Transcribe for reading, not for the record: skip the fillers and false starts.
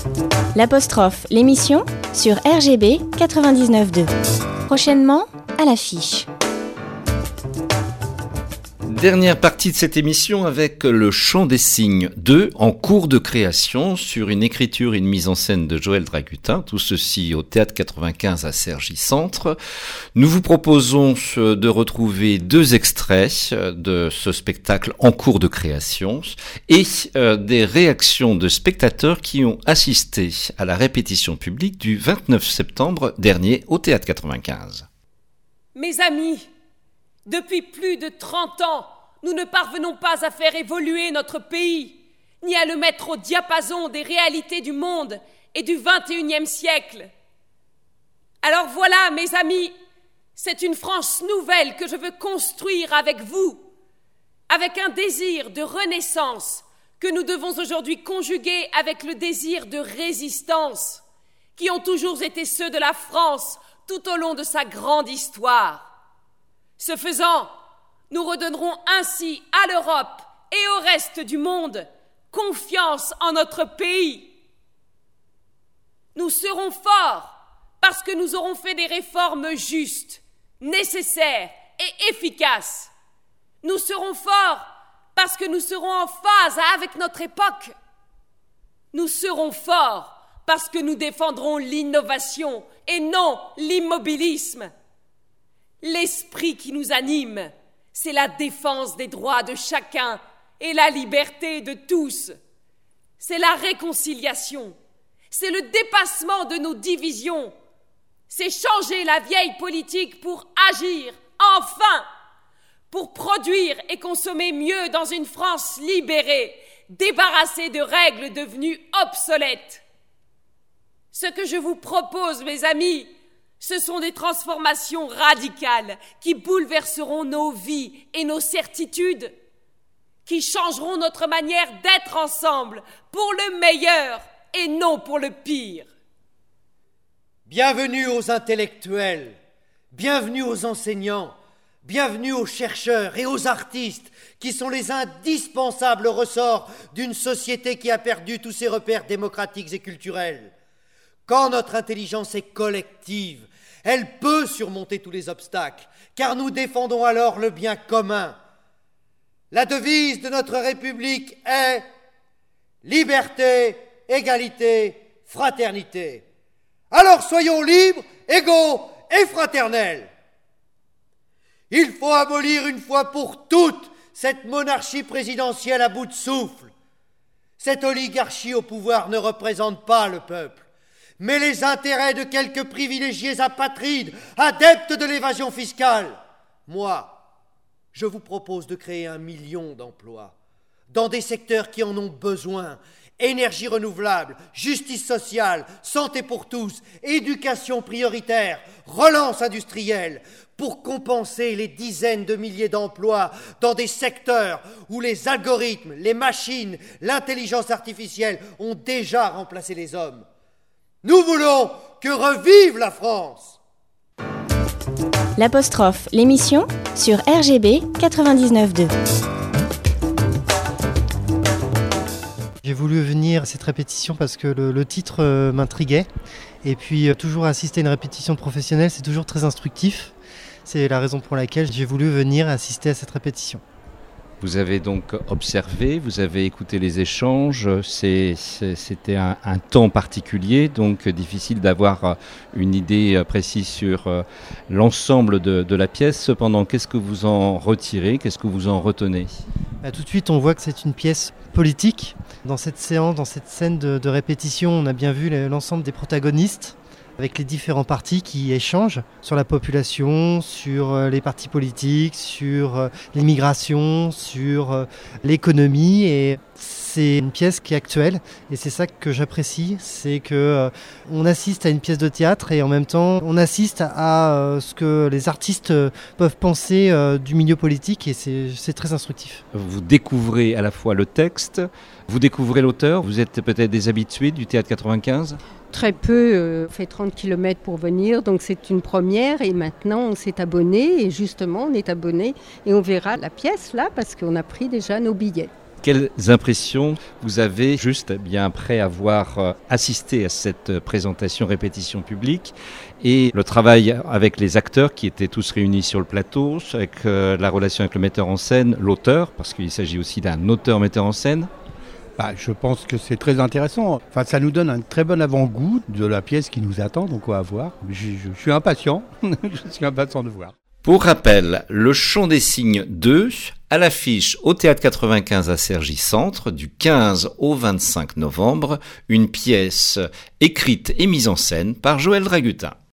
L'apostrophe, l'émission sur RGB 99.2. Prochainement, à l'affiche. Dernière partie de cette émission avec le Chant des Cygnes 2 en cours de création sur une écriture et une mise en scène de Joël Dragutin, tout ceci au Théâtre 95 à Cergy-Centre. Nous vous proposons de retrouver 2 extraits de ce spectacle en cours de création et des réactions de spectateurs qui ont assisté à la répétition publique du 29 septembre dernier au Théâtre 95. Mes amis, depuis plus de 30 ans, nous ne parvenons pas à faire évoluer notre pays, ni à le mettre au diapason des réalités du monde et du XXIe siècle. Alors voilà, mes amis, c'est une France nouvelle que je veux construire avec vous, avec un désir de renaissance que nous devons aujourd'hui conjuguer avec le désir de résistance, qui ont toujours été ceux de la France tout au long de sa grande histoire. Ce faisant, nous redonnerons ainsi à l'Europe et au reste du monde confiance en notre pays. Nous serons forts parce que nous aurons fait des réformes justes, nécessaires et efficaces. Nous serons forts parce que nous serons en phase avec notre époque. Nous serons forts parce que nous défendrons l'innovation et non l'immobilisme. L'esprit qui nous anime, c'est la défense des droits de chacun et la liberté de tous. C'est la réconciliation, c'est le dépassement de nos divisions. C'est changer la vieille politique pour agir, enfin, pour produire et consommer mieux dans une France libérée, débarrassée de règles devenues obsolètes. Ce que je vous propose, mes amis, ce sont des transformations radicales qui bouleverseront nos vies et nos certitudes, qui changeront notre manière d'être ensemble pour le meilleur et non pour le pire. Bienvenue aux intellectuels, bienvenue aux enseignants, bienvenue aux chercheurs et aux artistes qui sont les indispensables ressorts d'une société qui a perdu tous ses repères démocratiques et culturels. Quand notre intelligence est collective, elle peut surmonter tous les obstacles, car nous défendons alors le bien commun. La devise de notre République est « Liberté, égalité, fraternité ». Alors soyons libres, égaux et fraternels. Il faut abolir une fois pour toutes cette monarchie présidentielle à bout de souffle. Cette oligarchie au pouvoir ne représente pas le peuple, mais les intérêts de quelques privilégiés apatrides, adeptes de l'évasion fiscale. Moi, je vous propose de créer 1 million d'emplois dans des secteurs qui en ont besoin. Énergie renouvelable, justice sociale, santé pour tous, éducation prioritaire, relance industrielle, pour compenser les dizaines de milliers d'emplois dans des secteurs où les algorithmes, les machines, l'intelligence artificielle ont déjà remplacé les hommes. Nous voulons que revive la France. L'apostrophe, l'émission sur RGB 99.2. J'ai voulu venir à cette répétition parce que le titre m'intriguait. Et puis toujours assister à une répétition professionnelle, c'est toujours très instructif. C'est la raison pour laquelle j'ai voulu venir assister à cette répétition. Vous avez donc observé, vous avez écouté les échanges, c'était un temps particulier, donc difficile d'avoir une idée précise sur l'ensemble de la pièce. Cependant, qu'est-ce que vous en retirez, qu'est-ce que vous en retenez ? Tout de suite, on voit que c'est une pièce politique. Dans cette séance, dans cette scène de répétition, on a bien vu l'ensemble des protagonistes, avec les différents partis qui échangent sur la population, sur les partis politiques, sur l'immigration, sur l'économie. Et c'est une pièce qui est actuelle et c'est ça que j'apprécie, c'est qu'on assiste à une pièce de théâtre et en même temps on assiste à ce que les artistes peuvent penser du milieu politique et c'est très instructif. Vous découvrez à la fois le texte, vous découvrez l'auteur, vous êtes peut-être des habitués du Théâtre 95 ? Très peu, on fait 30 km pour venir, donc c'est une première et maintenant on s'est abonné et justement on est abonné et on verra la pièce là parce qu'on a pris déjà nos billets. Quelles impressions vous avez juste après avoir assisté à cette présentation répétition publique et le travail avec les acteurs qui étaient tous réunis sur le plateau, avec la relation avec le metteur en scène, l'auteur, parce qu'il s'agit aussi d'un auteur-metteur en scène? Je pense que c'est très intéressant. Ça nous donne un très bon avant-goût de la pièce qui nous attend, donc on va voir. Je suis impatient, je suis impatient de voir. Pour rappel, Le Chant des Cygnes 2, à l'affiche au Théâtre 95 à Cergy-Centre, du 15 au 25 novembre, une pièce écrite et mise en scène par Joël Dragutin.